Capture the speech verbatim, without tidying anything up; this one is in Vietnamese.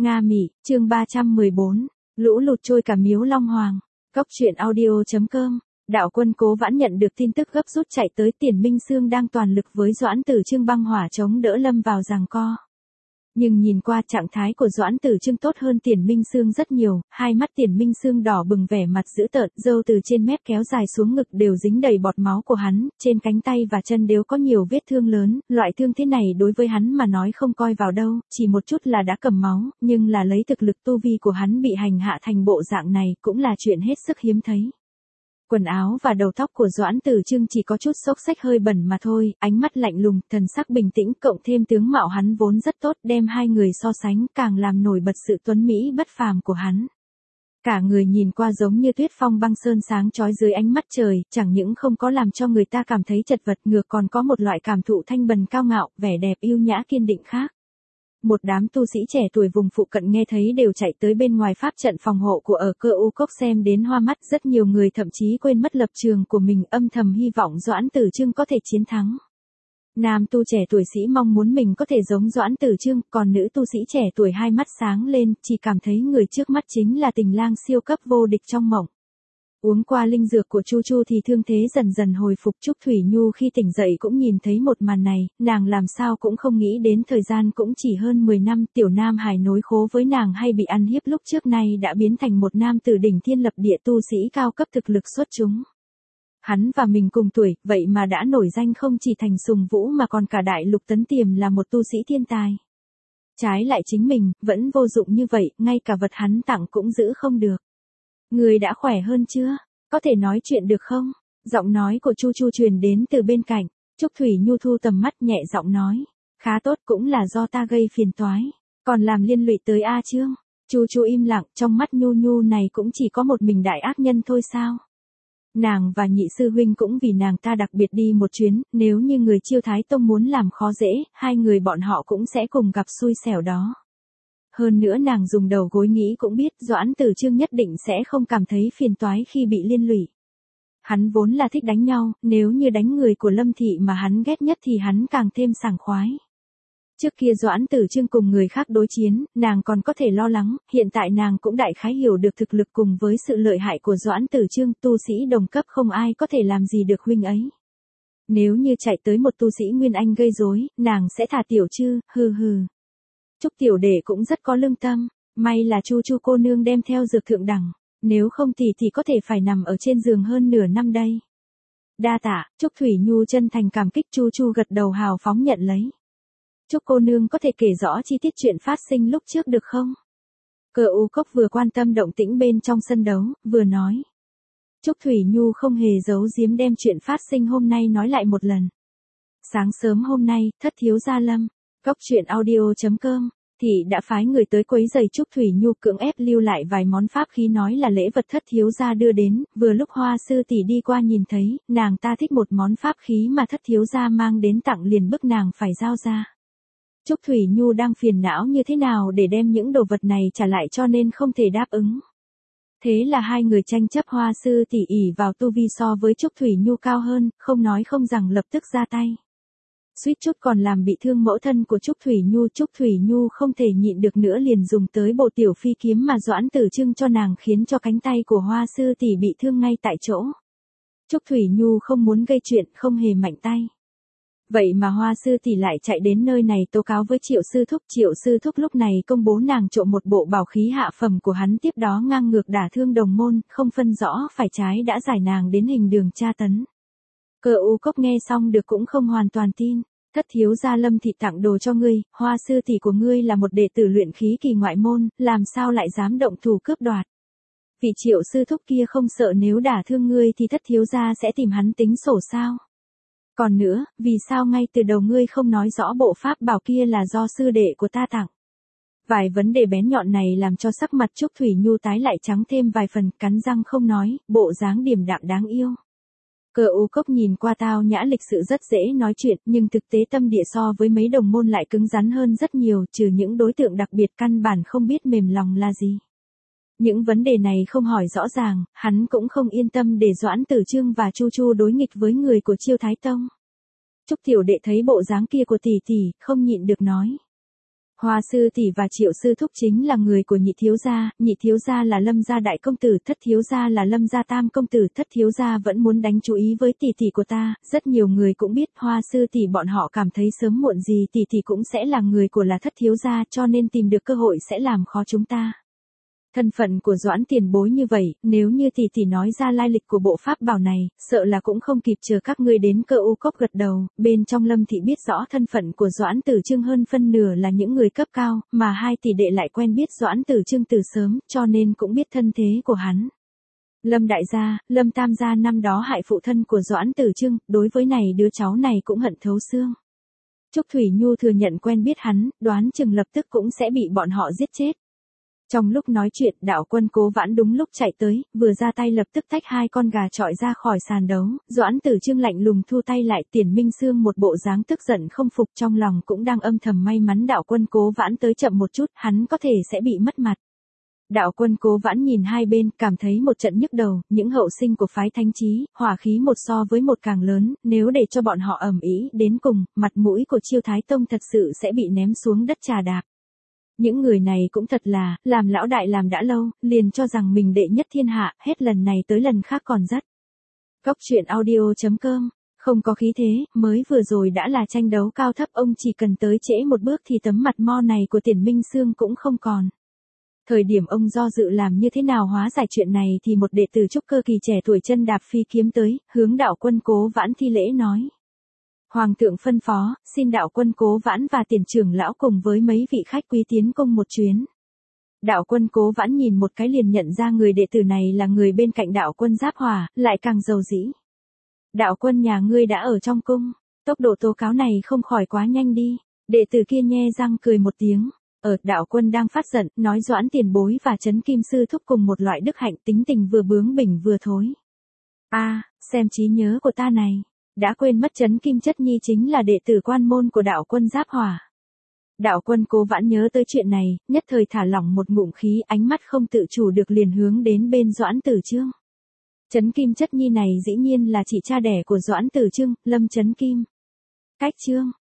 Nga Mỹ, chương ba trăm mười bốn, lũ lụt trôi cả miếu Long Hoàng. Cốc truyện audio.com. Đạo quân Cố Vãn nhận được tin tức gấp rút chạy tới. Tiền Minh Xương đang toàn lực với Doãn Tử Trương băng hỏa chống đỡ lâm vào giằng co. Nhưng nhìn qua trạng thái của Doãn Tử Trương tốt hơn Tiền Minh Xương rất nhiều, hai mắt Tiền Minh Xương đỏ bừng vẻ mặt dữ tợn, râu từ trên mép kéo dài xuống ngực đều dính đầy bọt máu của hắn, trên cánh tay và chân đều có nhiều vết thương lớn, loại thương thế này đối với hắn mà nói không coi vào đâu, chỉ một chút là đã cầm máu, nhưng là lấy thực lực tu vi của hắn bị hành hạ thành bộ dạng này cũng là chuyện hết sức hiếm thấy. Quần áo và đầu tóc của Doãn Tử Trương chỉ có chút xốc xách hơi bẩn mà thôi, ánh mắt lạnh lùng, thần sắc bình tĩnh cộng thêm tướng mạo hắn vốn rất tốt, đem hai người so sánh càng làm nổi bật sự tuấn mỹ bất phàm của hắn. Cả người nhìn qua giống như tuyết phong băng sơn sáng chói dưới ánh mắt trời, chẳng những không có làm cho người ta cảm thấy chật vật, ngược còn có một loại cảm thụ thanh bần cao ngạo, vẻ đẹp yêu nhã kiên định khác. Một đám tu sĩ trẻ tuổi vùng phụ cận nghe thấy đều chạy tới bên ngoài pháp trận phòng hộ của ở Cơ U Cốc xem đến hoa mắt, rất nhiều người thậm chí quên mất lập trường của mình, âm thầm hy vọng Doãn Tử Trương có thể chiến thắng. Nam tu trẻ tuổi sĩ mong muốn mình có thể giống Doãn Tử Trương, còn nữ tu sĩ trẻ tuổi hai mắt sáng lên, chỉ cảm thấy người trước mắt chính là tình lang siêu cấp vô địch trong mộng. Uống qua linh dược của Chu Chu thì thương thế dần dần hồi phục. Trúc Thủy Nhu khi tỉnh dậy cũng nhìn thấy một màn này, nàng làm sao cũng không nghĩ đến thời gian cũng chỉ hơn mười năm, tiểu nam hài nối khố với nàng hay bị ăn hiếp lúc trước nay đã biến thành một nam tử đỉnh thiên lập địa tu sĩ cao cấp thực lực xuất chúng. Hắn và mình cùng tuổi, vậy mà đã nổi danh không chỉ thành Sùng Vũ mà còn cả đại lục Tấn Tiềm là một tu sĩ thiên tài. Trái lại chính mình, vẫn vô dụng như vậy, ngay cả vật hắn tặng cũng giữ không được. Người đã khỏe hơn chưa? Có thể nói chuyện được không? Giọng nói của Chu Chu truyền đến từ bên cạnh. Trúc Thủy Nhu thu tầm mắt nhẹ giọng nói. Khá tốt, cũng là do ta gây phiền toái. Còn làm liên lụy tới A Trương. Chu Chu im lặng, trong mắt Nhu Nhu này cũng chỉ có một mình đại ác nhân thôi sao? Nàng và nhị sư huynh cũng vì nàng ta đặc biệt đi một chuyến, nếu như người Chiêu Thái Tông muốn làm khó dễ, hai người bọn họ cũng sẽ cùng gặp xui xẻo đó. Hơn nữa nàng dùng đầu gối nghĩ cũng biết Doãn Tử Trương nhất định sẽ không cảm thấy phiền toái khi bị liên lụy. Hắn vốn là thích đánh nhau, nếu như đánh người của Lâm Thị mà hắn ghét nhất thì hắn càng thêm sảng khoái. Trước kia Doãn Tử Trương cùng người khác đối chiến, nàng còn có thể lo lắng, hiện tại nàng cũng đại khái hiểu được thực lực cùng với sự lợi hại của Doãn Tử Trương, tu sĩ đồng cấp không ai có thể làm gì được huynh ấy. Nếu như chạy tới một tu sĩ Nguyên Anh gây rối, nàng sẽ thả tiểu Trư, hừ hừ. Trúc tiểu đệ cũng rất có lương tâm, may là Chu Chu cô nương đem theo dược thượng đẳng, nếu không thì thì có thể phải nằm ở trên giường hơn nửa năm đây. Đa tạ, Trúc Thủy Nhu chân thành cảm kích. Chu Chu gật đầu hào phóng nhận lấy. Trúc cô nương có thể kể rõ chi tiết chuyện phát sinh lúc trước được không? Cơ U Cốc vừa quan tâm động tĩnh bên trong sân đấu, vừa nói. Trúc Thủy Nhu không hề giấu giếm đem chuyện phát sinh hôm nay nói lại một lần. Sáng sớm hôm nay, thất thiếu gia Lâm, Cốc truyện audio.com, thì đã phái người tới quấy giày Trúc Thủy Nhu, cưỡng ép lưu lại vài món pháp khí nói là lễ vật thất thiếu gia đưa đến, vừa lúc Hoa sư tỷ đi qua nhìn thấy, nàng ta thích một món pháp khí mà thất thiếu gia mang đến tặng liền bức nàng phải giao ra. Trúc Thủy Nhu đang phiền não như thế nào để đem những đồ vật này trả lại cho nên không thể đáp ứng. Thế là hai người tranh chấp. Hoa sư tỷ ỷ vào tu vi so với Trúc Thủy Nhu cao hơn, không nói không rằng lập tức ra tay. Suýt chút còn làm bị thương mẫu thân của Trúc Thủy Nhu. Trúc Thủy Nhu không thể nhịn được nữa liền dùng tới bộ tiểu phi kiếm mà Doãn Tử Trương cho nàng, khiến cho cánh tay của Hoa sư tỷ bị thương ngay tại chỗ. Trúc Thủy Nhu không muốn gây chuyện, không hề mạnh tay. Vậy mà Hoa sư tỷ lại chạy đến nơi này tố cáo với Triệu sư thúc. Triệu sư thúc lúc này công bố nàng trộm một bộ bảo khí hạ phẩm của hắn, tiếp đó ngang ngược đả thương đồng môn, không phân rõ phải trái đã giải nàng đến hình đường tra tấn. Cơ U Cốc nghe xong được cũng không hoàn toàn tin. Thất thiếu gia Lâm Thị tặng đồ cho ngươi, Hoa sư tỷ của ngươi là một đệ tử luyện khí kỳ ngoại môn, làm sao lại dám động thủ cướp đoạt. Vị Triệu sư thúc kia không sợ nếu đả thương ngươi thì thất thiếu gia sẽ tìm hắn tính sổ sao? Còn nữa, vì sao ngay từ đầu ngươi không nói rõ bộ pháp bảo kia là do sư đệ của ta tặng? Vài vấn đề bén nhọn này làm cho sắc mặt Trúc Thủy Nhu tái lại trắng thêm vài phần, cắn răng không nói, bộ dáng điềm đạm đáng yêu. Cơ U Cốc nhìn qua tao nhã lịch sự rất dễ nói chuyện, nhưng thực tế tâm địa so với mấy đồng môn lại cứng rắn hơn rất nhiều, trừ những đối tượng đặc biệt căn bản không biết mềm lòng là gì. Những vấn đề này không hỏi rõ ràng, hắn cũng không yên tâm để Doãn Tử Trương và Chu Chu đối nghịch với người của Chiêu Thái Tông. Trúc tiểu đệ thấy bộ dáng kia của tỷ tỷ, không nhịn được nói. Hoa sư tỷ và Triệu sư thúc chính là người của nhị thiếu gia, nhị thiếu gia là Lâm gia đại công tử, thất thiếu gia là Lâm gia tam công tử, thất thiếu gia vẫn muốn đánh chú ý với tỷ tỷ của ta, rất nhiều người cũng biết Hoa sư tỷ bọn họ cảm thấy sớm muộn gì tỷ tỷ cũng sẽ là người của là thất thiếu gia, cho nên tìm được cơ hội sẽ làm khó chúng ta. Thân phận của Doãn tiền bối như vậy, nếu như tỷ tỷ nói ra lai lịch của bộ pháp bảo này, sợ là cũng không kịp chờ các ngươi đến Cơ U Cốc gật đầu, bên trong Lâm thị biết rõ thân phận của Doãn Tử Trương hơn phân nửa là những người cấp cao, mà hai tỷ đệ lại quen biết Doãn Tử Trương từ sớm, cho nên cũng biết thân thế của hắn. Lâm đại gia, Lâm tam gia năm đó hại phụ thân của Doãn Tử Trương, đối với này đứa cháu này cũng hận thấu xương. Trúc Thủy Nhu thừa nhận quen biết hắn, đoán chừng lập tức cũng sẽ bị bọn họ giết chết. Trong lúc nói chuyện, Đạo Quân Cố Vãn đúng lúc chạy tới, vừa ra tay lập tức tách hai con gà trọi ra khỏi sàn đấu, Doãn Tử Trương lạnh lùng thu tay lại, Tiền Minh Xương một bộ dáng tức giận không phục, trong lòng cũng đang âm thầm may mắn Đạo Quân Cố Vãn tới chậm một chút, hắn có thể sẽ bị mất mặt. Đạo Quân Cố Vãn nhìn hai bên, cảm thấy một trận nhức đầu, những hậu sinh của phái Thánh Chí, hỏa khí một so với một càng lớn, nếu để cho bọn họ ầm ĩ đến cùng, mặt mũi của Chiêu Thái Tông thật sự sẽ bị ném xuống đất trà đạp. Những người này cũng thật là, làm lão đại làm đã lâu, liền cho rằng mình đệ nhất thiên hạ, hết lần này tới lần khác còn rất. Cốc truyện audio chấm com, không có khí thế, mới vừa rồi đã là tranh đấu cao thấp, ông chỉ cần tới trễ một bước thì tấm mặt mo này của Tiền Minh Xương cũng không còn. Thời điểm ông do dự làm như thế nào hóa giải chuyện này thì một đệ tử trúc cơ kỳ trẻ tuổi chân đạp phi kiếm tới, hướng Đạo Quân Cố Vãn thi lễ nói. Hoàng thượng phân phó, xin Đạo Quân Cố Vãn và Tiền trưởng lão cùng với mấy vị khách quý tiến cung một chuyến. Đạo Quân Cố Vãn nhìn một cái liền nhận ra người đệ tử này là người bên cạnh Đạo Quân Giáp Hỏa, lại càng giàu dĩ. Đạo Quân nhà ngươi đã ở trong cung, tốc độ tố cáo này không khỏi quá nhanh đi. Đệ tử kia nhe răng cười một tiếng. Ở, Đạo Quân đang phát giận, nói Doãn tiền bối và Trấn Kim sư thúc cùng một loại đức hạnh, tính tình vừa bướng bỉnh vừa thối. A, à, xem trí nhớ của ta này. Đã quên mất Trấn Kim Chất Nhi chính là đệ tử quan môn của Đạo Quân Giáp Hỏa. Đạo Quân Cố Vãn nhớ tới chuyện này, nhất thời thả lỏng một ngụm khí, ánh mắt không tự chủ được liền hướng đến bên Doãn Tử Trương. Trấn Kim Chất Nhi này dĩ nhiên là chỉ cha đẻ của Doãn Tử Trương, Lâm Trấn Kim. Cách Trương,